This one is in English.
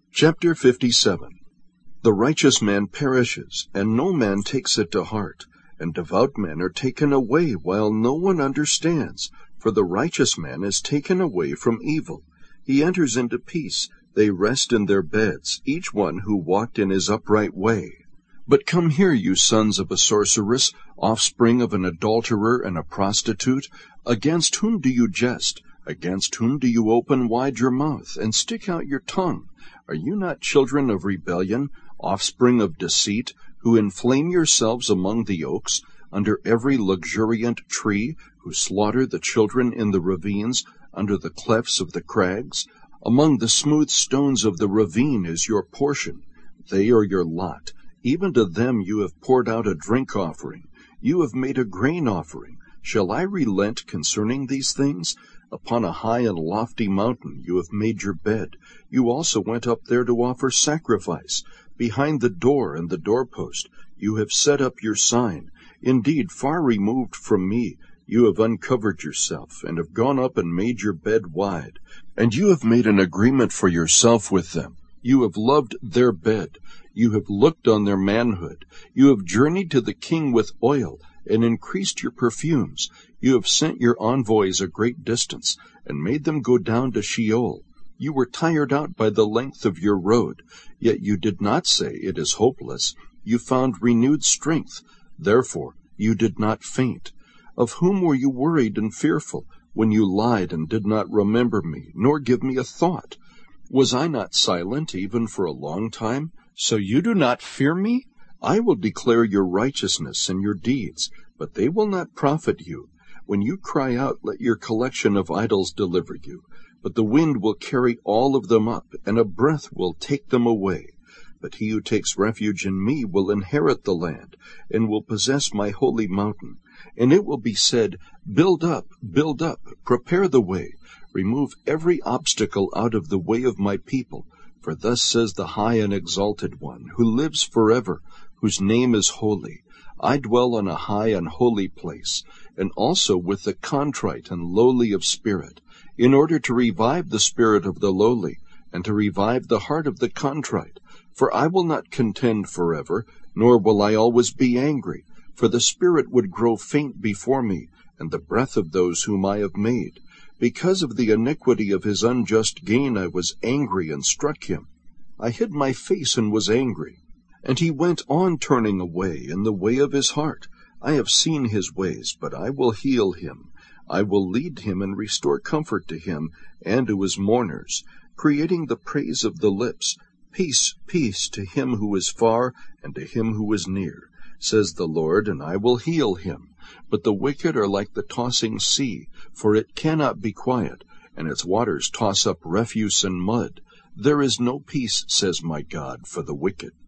Chapter 57. The righteous man perishes, and no man takes it to heart, and devout men are taken away, while no one understands. For the righteous man is taken away from evil. He enters into peace. They rest in their beds, each one who walked in his upright way. But come here, you sons of a sorceress, offspring of an adulterer and a prostitute. Against whom do you jest? Against whom do you open wide your mouth, and stick out your tongue? Are you not children of rebellion, offspring of deceit, who inflame yourselves among the oaks, under every luxuriant tree, who slaughter the children in the ravines, under the clefts of the crags? Among the smooth stones of the ravine is your portion. They are your lot. Even to them you have poured out a drink offering. You have made a grain offering. Shall I relent concerning these things? Upon a high and lofty mountain you have made your bed. You also went up there to offer sacrifice. Behind the door and the doorpost you have set up your sign. Indeed, far removed from me, you have uncovered yourself, and have gone up and made your bed wide. And you have made an agreement for yourself with them. You have loved their bed. You have looked on their manhood. You have journeyed to the king with oil, and increased your perfumes. You have sent your envoys a great distance, and made them go down to Sheol. You were tired out by the length of your road, yet you did not say, "It is hopeless." You found renewed strength, therefore you did not faint. Of whom were you worried and fearful, when you lied and did not remember me, nor give me a thought? Was I not silent even for a long time? So you do not fear me? I will declare your righteousness and your deeds, but they will not profit you. When you cry out, let your collection of idols deliver you. But the wind will carry all of them up, and a breath will take them away. But he who takes refuge in me will inherit the land, and will possess my holy mountain. And it will be said, build up, prepare the way, remove every obstacle out of the way of my people. For thus says the high and exalted one, who lives forever, whose name is holy. I dwell on a high and holy place, and also with the contrite and lowly of spirit, in order to revive the spirit of the lowly, and to revive the heart of the contrite. For I will not contend forever, nor will I always be angry. For the spirit would grow faint before me, and the breath of those whom I have made. Because of the iniquity of his unjust gain I was angry and struck him. I hid my face and was angry. And he went on turning away in the way of his heart. I have seen his ways, but I will heal him. I will lead him and restore comfort to him and to his mourners, creating the praise of the lips. Peace, peace to him who is far and to him who is near, says the Lord, and I will heal him. But the wicked are like the tossing sea, for it cannot be quiet, and its waters toss up refuse and mud. There is no peace, says my God, for the wicked.